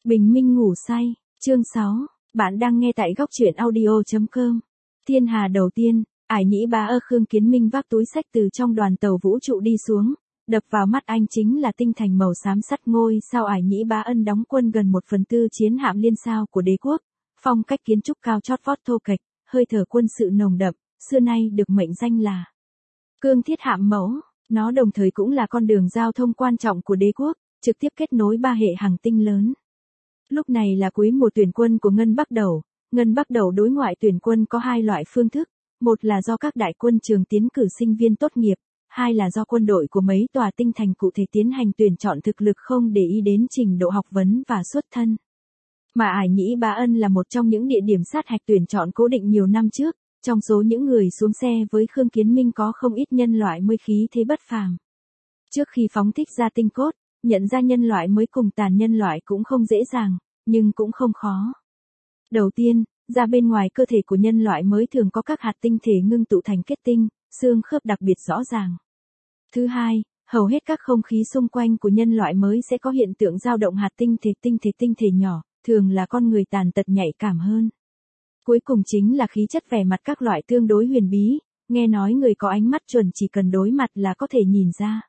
Bình minh ngủ say, chương 6, bạn đang nghe tại góc truyện audio.com. Thiên hà đầu tiên, Ải Nhĩ Bá Khương Kiến Minh vác túi xách từ trong đoàn tàu vũ trụ đi xuống, đập vào mắt anh chính là tinh thành màu xám sắt ngôi sao Ải Nhĩ Bá Ân đóng quân gần 1/4 chiến hạm liên sao của đế quốc, phong cách kiến trúc cao chót vót thô kệch, hơi thở quân sự nồng đậm, xưa nay được mệnh danh là cương thiết hạm mẫu, nó đồng thời cũng là con đường giao thông quan trọng của đế quốc, trực tiếp kết nối 3 hệ hành tinh lớn. Lúc này là cuối mùa tuyển quân của Ngân Bắc Đầu. Ngân Bắc Đầu đối ngoại tuyển quân có 2 loại phương thức, một là do các đại quân trường tiến cử sinh viên tốt nghiệp, hai là do quân đội của mấy tòa tinh thành cụ thể tiến hành tuyển chọn thực lực không để ý đến trình độ học vấn và xuất thân. Mà Ải Nhĩ Bá Ân là một trong những địa điểm sát hạch tuyển chọn cố định nhiều năm trước, trong số những người xuống xe với Khương Kiến Minh có không ít nhân loại mới khí thế bất phàm. Trước khi phóng thích ra tinh cốt, nhận ra nhân loại mới cùng tàn nhân loại cũng không dễ dàng, nhưng cũng không khó. Đầu tiên, ra bên ngoài cơ thể của nhân loại mới thường có các hạt tinh thể ngưng tụ thành kết tinh, xương khớp đặc biệt rõ ràng. Thứ hai, hầu hết các không khí xung quanh của nhân loại mới sẽ có hiện tượng dao động hạt tinh thể nhỏ, thường là con người tàn tật nhạy cảm hơn. Cuối cùng chính là khí chất vẻ mặt các loại tương đối huyền bí, nghe nói người có ánh mắt chuẩn chỉ cần đối mặt là có thể nhìn ra.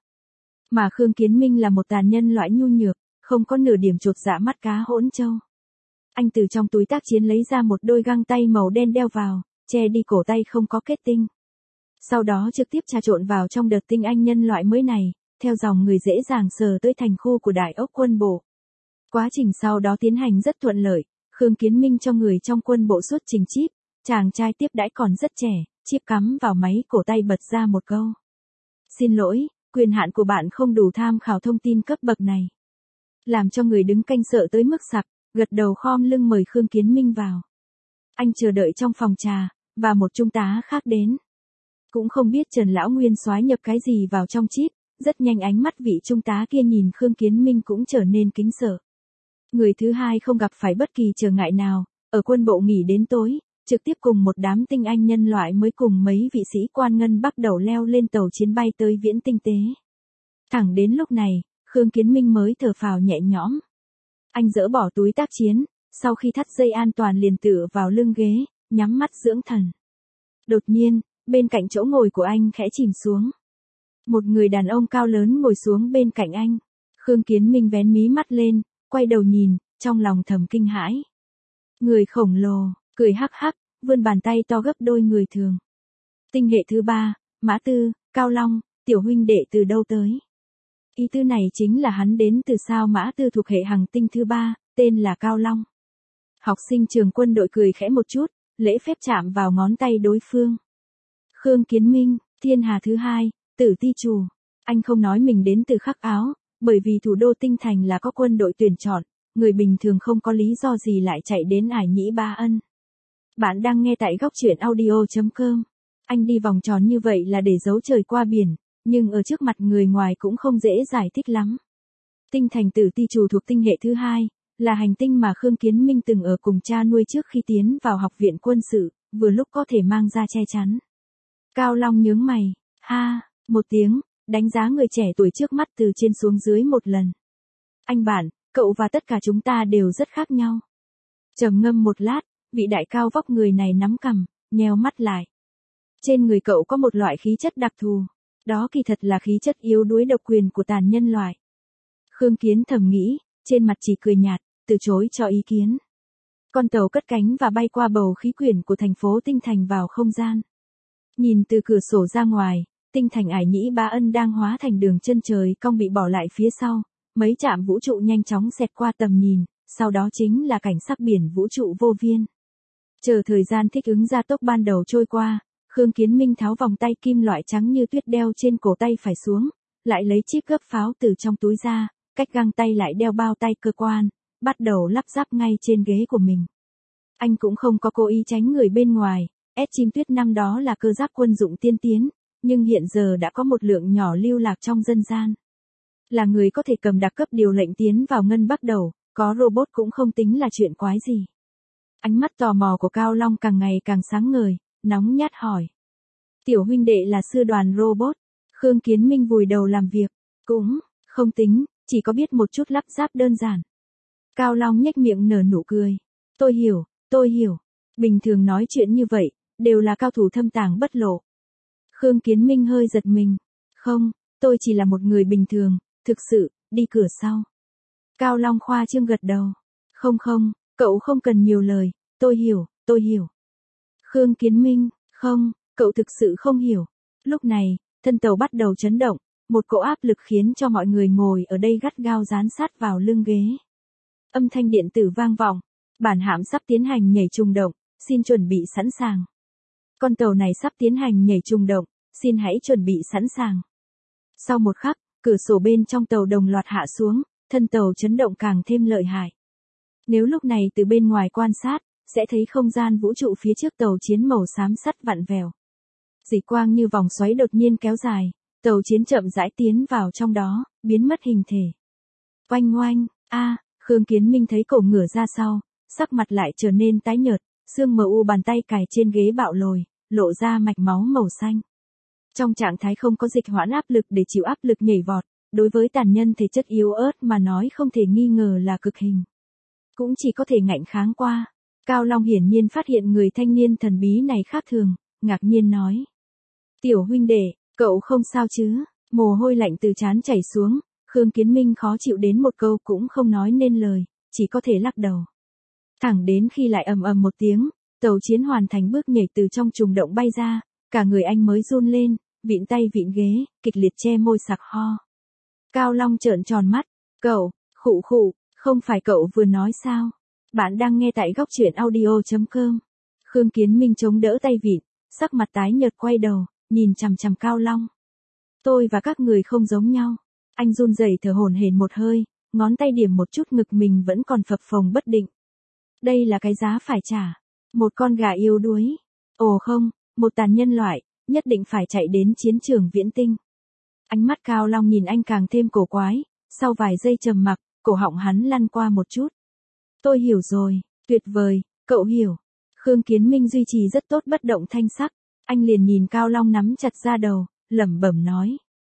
Mà Khương Kiến Minh là một tàn nhân loại nhu nhược, không có nửa điểm chột dạ mắt cá hỗn trâu. Anh từ trong túi tác chiến lấy ra một đôi găng tay màu đen đeo vào, che đi cổ tay không có kết tinh. Sau đó trực tiếp trà trộn vào trong đợt tinh anh nhân loại mới này, theo dòng người dễ dàng sờ tới thành khu của đại ốc quân bộ. Quá trình sau đó tiến hành rất thuận lợi, Khương Kiến Minh cho người trong quân bộ xuất trình chip, chàng trai tiếp đãi còn rất trẻ, chip cắm vào máy cổ tay bật ra một câu. Xin lỗi, quyền hạn của bạn không đủ tham khảo thông tin cấp bậc này. Làm cho người đứng canh sợ tới mức sặc, gật đầu khom lưng mời Khương Kiến Minh vào. Anh chờ đợi trong phòng trà, và một trung tá khác đến. Cũng không biết Trần Lão Nguyên soái nhập cái gì vào trong chip, rất nhanh ánh mắt vị trung tá kia nhìn Khương Kiến Minh cũng trở nên kính sợ. Người thứ hai không gặp phải bất kỳ trở ngại nào, ở quân bộ nghỉ đến tối, trực tiếp cùng một đám tinh anh nhân loại mới cùng mấy vị sĩ quan Ngân Bắc Đầu leo lên tàu chiến bay tới Viễn Tinh Tế. Thẳng đến lúc này, Khương Kiến Minh mới thở phào nhẹ nhõm. Anh dỡ bỏ túi tác chiến, sau khi thắt dây an toàn liền tựa vào lưng ghế, nhắm mắt dưỡng thần. Đột nhiên, bên cạnh chỗ ngồi của anh khẽ chìm xuống. Một người đàn ông cao lớn ngồi xuống bên cạnh anh. Khương Kiến Minh vén mí mắt lên, quay đầu nhìn, trong lòng thầm kinh hãi. Người khổng lồ, cười hắc hắc, vươn bàn tay to gấp đôi người thường. Tinh hệ thứ 3, Mã Tư, Cao Long, tiểu huynh đệ từ đâu tới? Ý tư này chính là hắn đến từ sao Mã Tư thuộc hệ hành tinh thứ 3, tên là Cao Long. Học sinh trường quân đội cười khẽ một chút, lễ phép chạm vào ngón tay đối phương. Khương Kiến Minh, thiên hà thứ 2, Tử Ti Trù. Anh không nói mình đến từ Khắc Áo, bởi vì thủ đô tinh thành là có quân đội tuyển chọn, người bình thường không có lý do gì lại chạy đến Ải Nhĩ Bá Ân. Bạn đang nghe tại góc truyện audio.com. Anh đi vòng tròn như vậy là để giấu trời qua biển, nhưng ở trước mặt người ngoài cũng không dễ giải thích lắm. Tinh thành Tử Ti Trù thuộc tinh hệ thứ 2, là hành tinh mà Khương Kiến Minh từng ở cùng cha nuôi trước khi tiến vào học viện quân sự, vừa lúc có thể mang ra che chắn. Cao Long nhướng mày, ha, một tiếng, đánh giá người trẻ tuổi trước mắt từ trên xuống dưới một lần. Anh bạn, cậu và tất cả chúng ta đều rất khác nhau. Trầm ngâm một lát, vị đại cao vóc người này nắm cằm, nheo mắt lại. Trên người cậu có một loại khí chất đặc thù, đó kỳ thật là khí chất yếu đuối độc quyền của tàn nhân loại. Khương Kiến thầm nghĩ, trên mặt chỉ cười nhạt, từ chối cho ý kiến. Con tàu cất cánh và bay qua bầu khí quyển của thành phố tinh thành vào không gian. Nhìn từ cửa sổ ra ngoài, tinh thành Ải Nhĩ Bá Ân đang hóa thành đường chân trời cong bị bỏ lại phía sau, mấy trạm vũ trụ nhanh chóng xẹt qua tầm nhìn, sau đó chính là cảnh sắc biển vũ trụ vô biên. Chờ thời gian thích ứng gia tốc ban đầu trôi qua, Khương Kiến Minh tháo vòng tay kim loại trắng như tuyết đeo trên cổ tay phải xuống, lại lấy chip gấp pháo từ trong túi ra, cách găng tay lại đeo bao tay cơ quan, bắt đầu lắp ráp ngay trên ghế của mình. Anh cũng không có cố ý tránh người bên ngoài, S-Chim Tuyết năm đó là cơ giáp quân dụng tiên tiến, nhưng hiện giờ đã có một lượng nhỏ lưu lạc trong dân gian. Là người có thể cầm đặc cấp điều lệnh tiến vào Ngân Bắc Đầu, có robot cũng không tính là chuyện quái gì. Ánh mắt tò mò của Cao Long càng ngày càng sáng ngời, nóng nhát hỏi. Tiểu huynh đệ là sư đoàn robot. Khương Kiến Minh vùi đầu làm việc, cũng không tính, chỉ có biết một chút lắp ráp đơn giản. Cao Long nhếch miệng nở nụ cười. Tôi hiểu. Bình thường nói chuyện như vậy, đều là cao thủ thâm tàng bất lộ. Khương Kiến Minh hơi giật mình. Không, tôi chỉ là một người bình thường, thực sự, đi cửa sau. Cao Long khoa trương gật đầu. Không, cậu không cần nhiều lời, tôi hiểu. Khương Kiến Minh, không, cậu thực sự không hiểu. Lúc này, thân tàu bắt đầu chấn động, một cỗ áp lực khiến cho mọi người ngồi ở đây gắt gao dán sát vào lưng ghế. Âm thanh điện tử vang vọng, bản hạm sắp tiến hành nhảy trùng động, xin chuẩn bị sẵn sàng. Con tàu này sắp tiến hành nhảy trùng động, xin hãy chuẩn bị sẵn sàng. Sau một khắc, cửa sổ bên trong tàu đồng loạt hạ xuống, thân tàu chấn động càng thêm lợi hại. Nếu lúc này từ bên ngoài quan sát, sẽ thấy không gian vũ trụ phía trước tàu chiến màu xám sắt vặn vẹo. Dị quang như vòng xoáy đột nhiên kéo dài, tàu chiến chậm rãi tiến vào trong đó, biến mất hình thể. Oanh oanh, Khương Kiến Minh thấy cổ ngửa ra sau, sắc mặt lại trở nên tái nhợt, xương mờ u bàn tay cài trên ghế bạo lồi, lộ ra mạch máu màu xanh. Trong trạng thái không có dịch hoãn áp lực để chịu áp lực nhảy vọt, đối với tàn nhân thể chất yếu ớt mà nói không thể nghi ngờ là cực hình. Cũng chỉ có thể ngạnh kháng qua. Cao Long hiển nhiên phát hiện người thanh niên thần bí này khác thường, ngạc nhiên nói. Tiểu huynh đệ, cậu không sao chứ? Mồ hôi lạnh từ trán chảy xuống, Khương Kiến Minh khó chịu đến một câu cũng không nói nên lời, chỉ có thể lắc đầu. Thẳng đến khi lại ầm ầm một tiếng, tàu chiến hoàn thành bước nhảy từ trong trùng động bay ra, cả người anh mới run lên, vịn tay vịn ghế, kịch liệt che môi sặc ho. Cao Long trợn tròn mắt, cậu, khụ, không phải cậu vừa nói sao? Bạn đang nghe tại góc truyện audio.com. Khương Kiến Minh chống đỡ tay vịn, sắc mặt tái nhợt quay đầu, nhìn chằm chằm Cao Long. Tôi và các người không giống nhau. Anh run rẩy thở hổn hển một hơi, ngón tay điểm một chút ngực mình vẫn còn phập phồng bất định. Đây là cái giá phải trả. Một con gà yếu đuối. Ồ không, một tàn nhân loại, nhất định phải chạy đến chiến trường viễn tinh. Ánh mắt Cao Long nhìn anh càng thêm cổ quái, sau vài giây trầm mặc, cổ họng hắn lăn qua một chút. Tôi hiểu rồi, tuyệt vời, cậu hiểu. Khương Kiến Minh duy trì rất tốt bất động thanh sắc, anh liền nhìn Cao Long nắm chặt ra đầu, lẩm bẩm nói.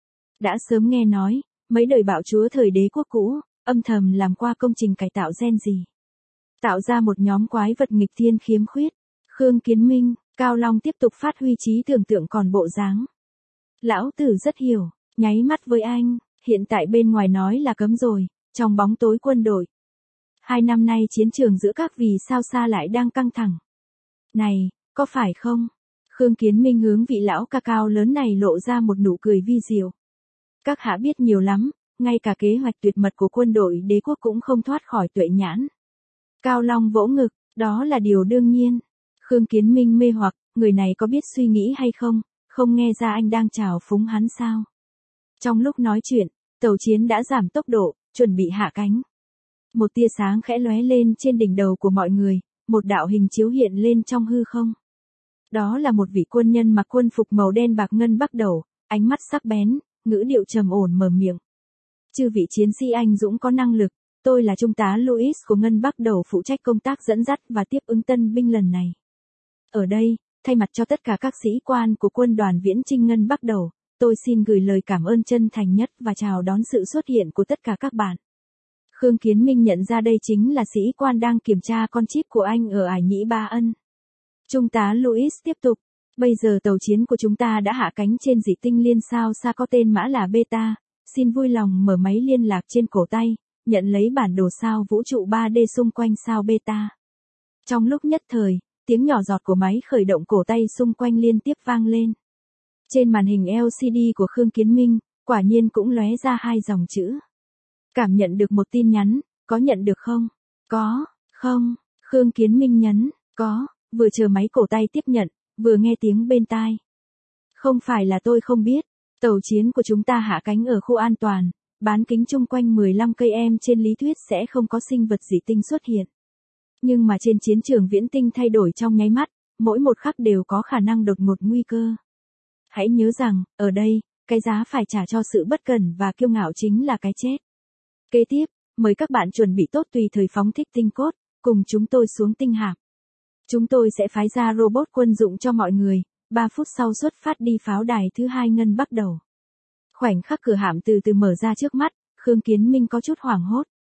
Đã sớm nghe nói, mấy đời bạo chúa thời đế quốc cũ, âm thầm làm qua công trình cải tạo gen gì. Tạo ra một nhóm quái vật nghịch thiên khiếm khuyết. Khương Kiến Minh, Cao Long tiếp tục phát huy trí tưởng tượng còn bộ dáng. Lão tử rất hiểu, nháy mắt với anh, hiện tại bên ngoài nói là cấm rồi, trong bóng tối quân đội. 2 năm nay chiến trường giữa các vì sao xa lại đang căng thẳng. Này, có phải không? Khương Kiến Minh hướng vị lão ca cao lớn này lộ ra một nụ cười vi diệu. Các hạ biết nhiều lắm, ngay cả kế hoạch tuyệt mật của quân đội đế quốc cũng không thoát khỏi tuệ nhãn. Cao Long vỗ ngực, đó là điều đương nhiên. Khương Kiến Minh mê hoặc, người này có biết suy nghĩ hay không, không nghe ra anh đang trào phúng hắn sao. Trong lúc nói chuyện, tàu chiến đã giảm tốc độ, chuẩn bị hạ cánh. Một tia sáng khẽ lóe lên trên đỉnh đầu của mọi người, một đạo hình chiếu hiện lên trong hư không. Đó là một vị quân nhân mặc quân phục màu đen bạc ngân bắt đầu, ánh mắt sắc bén, ngữ điệu trầm ổn mở miệng. Chư vị chiến sĩ anh dũng có năng lực, tôi là trung tá Louis của Ngân Bắc Đầu phụ trách công tác dẫn dắt và tiếp ứng tân binh lần này. Ở đây, thay mặt cho tất cả các sĩ quan của quân đoàn Viễn Chinh Ngân Bắc Đầu, tôi xin gửi lời cảm ơn chân thành nhất và chào đón sự xuất hiện của tất cả các bạn. Khương Kiến Minh nhận ra đây chính là sĩ quan đang kiểm tra con chip của anh ở Ải Nhĩ Ba Ân. Trung tá Louis tiếp tục, bây giờ tàu chiến của chúng ta đã hạ cánh trên dị tinh liên sao xa có tên mã là Beta, xin vui lòng mở máy liên lạc trên cổ tay, nhận lấy bản đồ sao vũ trụ 3D xung quanh sao Beta. Trong lúc nhất thời, tiếng nhỏ giọt của máy khởi động cổ tay xung quanh liên tiếp vang lên. Trên màn hình LCD của Khương Kiến Minh, quả nhiên cũng lóe ra 2 dòng chữ. Cảm nhận được một tin nhắn, có nhận được không? Có, không, Khương Kiến Minh nhấn, có, vừa chờ máy cổ tay tiếp nhận, vừa nghe tiếng bên tai. Không phải là tôi không biết, tàu chiến của chúng ta hạ cánh ở khu an toàn, bán kính chung quanh 15 cây em trên lý thuyết sẽ không có sinh vật dị tinh xuất hiện. Nhưng mà trên chiến trường viễn tinh thay đổi trong nháy mắt, mỗi một khắc đều có khả năng đột ngột nguy cơ. Hãy nhớ rằng, ở đây, cái giá phải trả cho sự bất cẩn và kiêu ngạo chính là cái chết. Kế tiếp, mời các bạn chuẩn bị tốt tùy thời phóng thích tinh cốt, cùng chúng tôi xuống tinh hạm. Chúng tôi sẽ phái ra robot quân dụng cho mọi người, 3 phút sau xuất phát đi pháo đài thứ 2 Ngân Bắc Đầu. Khoảnh khắc cửa hạm từ từ mở ra trước mắt, Khương Kiến Minh có chút hoảng hốt.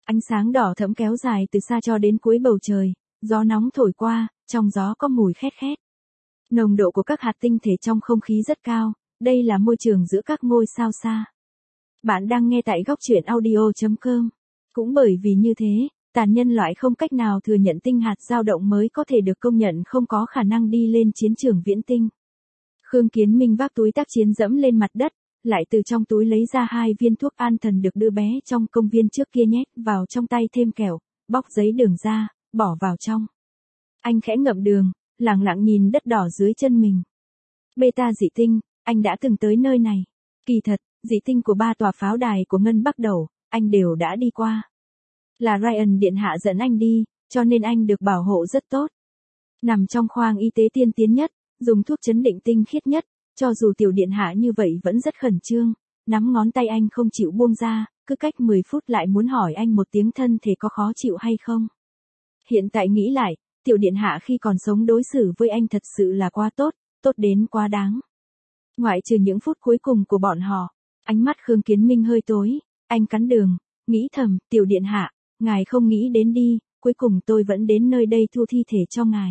Ánh sáng đỏ thẫm kéo dài từ xa cho đến cuối bầu trời, gió nóng thổi qua, trong gió có mùi khét khét. Nồng độ của các hạt tinh thể trong không khí rất cao, đây là môi trường giữa các ngôi sao xa. Bạn đang nghe tại góc truyện audio.com. Cũng bởi vì như thế, tàn nhân loại không cách nào thừa nhận tinh hạt dao động mới có thể được công nhận không có khả năng đi lên chiến trường viễn tinh. Khương Kiến Minh vác túi tác chiến dẫm lên mặt đất, lại từ trong túi lấy ra 2 viên thuốc an thần được đưa bé trong công viên trước kia nhét vào trong tay thêm kẹo, bóc giấy đường ra, bỏ vào trong. Anh khẽ ngậm đường, lặng lặng nhìn đất đỏ dưới chân mình. Beta dị tinh, anh đã từng tới nơi này. Kỳ thật, dị tinh của 3 tòa pháo đài của Ngân Bắc Đầu, anh đều đã đi qua. Là Ryan điện hạ dẫn anh đi, cho nên anh được bảo hộ rất tốt. Nằm trong khoang y tế tiên tiến nhất, dùng thuốc chấn định tinh khiết nhất, cho dù tiểu điện hạ như vậy vẫn rất khẩn trương, nắm ngón tay anh không chịu buông ra, cứ cách 10 phút lại muốn hỏi anh một tiếng thân thể có khó chịu hay không. Hiện tại nghĩ lại, tiểu điện hạ khi còn sống đối xử với anh thật sự là quá tốt, tốt đến quá đáng. Ngoại trừ những phút cuối cùng của bọn họ, ánh mắt Khương Kiến Minh hơi tối, anh cắn đường, nghĩ thầm, tiểu điện hạ, ngài không nghĩ đến đi, cuối cùng tôi vẫn đến nơi đây thu thi thể cho ngài.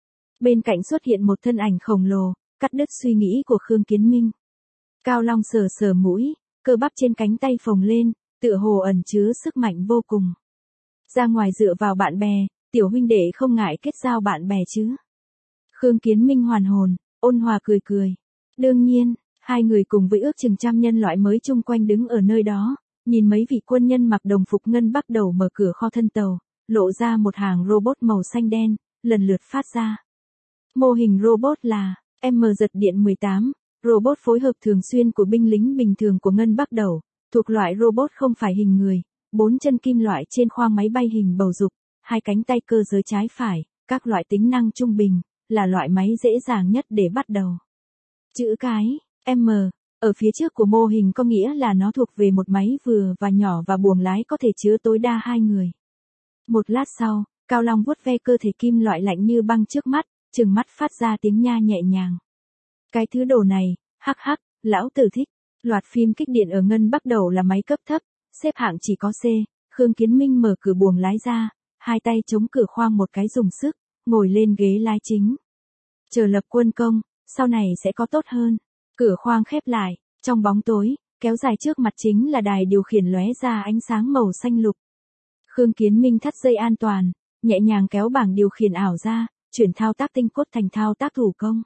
Bên cạnh xuất hiện một thân ảnh khổng lồ, cắt đứt suy nghĩ của Khương Kiến Minh. Cao Long sờ sờ mũi, cơ bắp trên cánh tay phồng lên, tựa hồ ẩn chứa sức mạnh vô cùng. Ra ngoài dựa vào bạn bè, tiểu huynh đệ không ngại kết giao bạn bè chứ. Khương Kiến Minh hoàn hồn, ôn hòa cười cười. Đương nhiên, hai người cùng với ước chừng trăm nhân loại mới chung quanh đứng ở nơi đó, nhìn mấy vị quân nhân mặc đồng phục Ngân Bắc Đầu mở cửa kho thân tàu, lộ ra một hàng robot màu xanh đen, lần lượt phát ra. Mô hình robot là M giật điện 18, robot phối hợp thường xuyên của binh lính bình thường của Ngân Bắc Đầu, thuộc loại robot không phải hình người, 4 chân kim loại trên khoang máy bay hình bầu dục, 2 cánh tay cơ giới trái phải, các loại tính năng trung bình, là loại máy dễ dàng nhất để bắt đầu. Chữ cái M ở phía trước của mô hình có nghĩa là nó thuộc về một máy vừa và nhỏ và buồng lái có thể chứa tối đa 2 người. Một lát sau, Cao Long vuốt ve cơ thể kim loại lạnh như băng trước mắt, trừng mắt phát ra tiếng nha nhẹ nhàng. Cái thứ đồ này, hắc hắc, lão tử thích. Loạt phim kích điện ở Ngân Bắc Đầu là máy cấp thấp, xếp hạng chỉ có C. Khương Kiến Minh mở cửa buồng lái ra, hai tay chống cửa khoang một cái dùng sức, ngồi lên ghế lái chính. Chờ lập quân công, sau này sẽ có tốt hơn. Cửa khoang khép lại, trong bóng tối, kéo dài trước mặt chính là đài điều khiển lóe ra ánh sáng màu xanh lục. Khương Kiến Minh thắt dây an toàn, nhẹ nhàng kéo bảng điều khiển ảo ra, chuyển thao tác tinh cốt thành thao tác thủ công.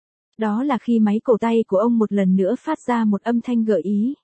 Đó là khi máy cổ tay của ông một lần nữa phát ra một âm thanh gợi ý.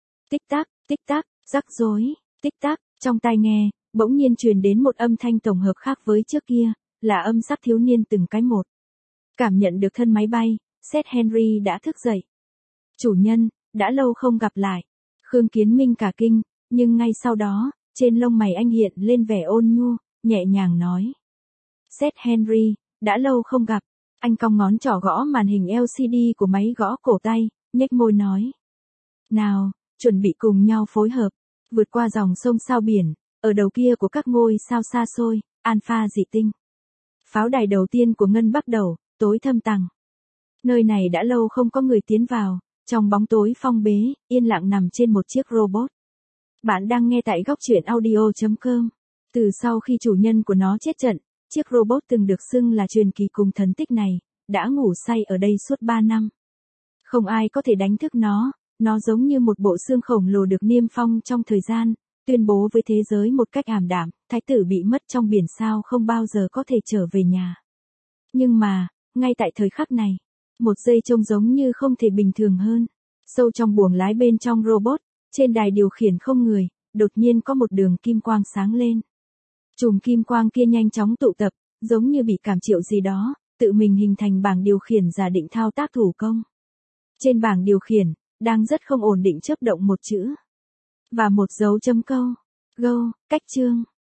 Tích tắc, rắc rối, tích tắc, trong tai nghe, bỗng nhiên truyền đến một âm thanh tổng hợp khác với trước kia, là âm sắc thiếu niên từng cái một. Cảm nhận được thân máy bay, Seth Henry đã thức dậy. Chủ nhân, đã lâu không gặp lại. Khương Kiến Minh cả kinh, nhưng ngay sau đó, trên lông mày anh hiện lên vẻ ôn nhu, nhẹ nhàng nói. Seth Henry, đã lâu không gặp. Anh cong ngón trỏ gõ màn hình LCD của máy gõ cổ tay, nhếch môi nói. Nào, chuẩn bị cùng nhau phối hợp, vượt qua dòng sông sao biển, ở đầu kia của các ngôi sao xa xôi, Alpha dị tinh. Pháo đài đầu tiên của Ngân Bắc Đầu, tối thâm tầng. Nơi này đã lâu không có người tiến vào, trong bóng tối phong bế, yên lặng nằm trên một chiếc robot. Bạn đang nghe tại góc truyện audio.com. Từ sau khi chủ nhân của nó chết trận, chiếc robot từng được xưng là truyền kỳ cùng thần tích này, đã ngủ say ở đây suốt 3 năm. Không ai có thể đánh thức nó giống như một bộ xương khổng lồ được niêm phong trong thời gian, tuyên bố với thế giới một cách ảm đạm, thái tử bị mất trong biển sao không bao giờ có thể trở về nhà. Nhưng mà, ngay tại thời khắc này, một giây trông giống như không thể bình thường hơn. Sâu trong buồng lái bên trong robot, trên đài điều khiển không người, đột nhiên có một đường kim quang sáng lên. Chùm kim quang kia nhanh chóng tụ tập, giống như bị cảm triệu gì đó, tự mình hình thành bảng điều khiển giả định thao tác thủ công. Trên bảng điều khiển, đang rất không ổn định chớp động một chữ. Và một dấu chấm câu. Go, cách chương.